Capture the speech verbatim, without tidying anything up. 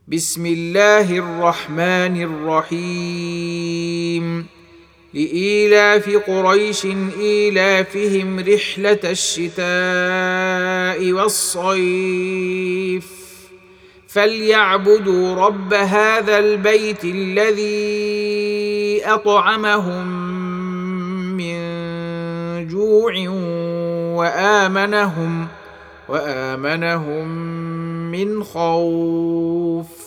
بسم الله الرحمن الرحيم لإيلاف قريش إيلافهم رحلة الشتاء والصيف فليعبدوا رب هذا البيت الذي أطعمهم من جوع وآمنهم وآمنهم من خوف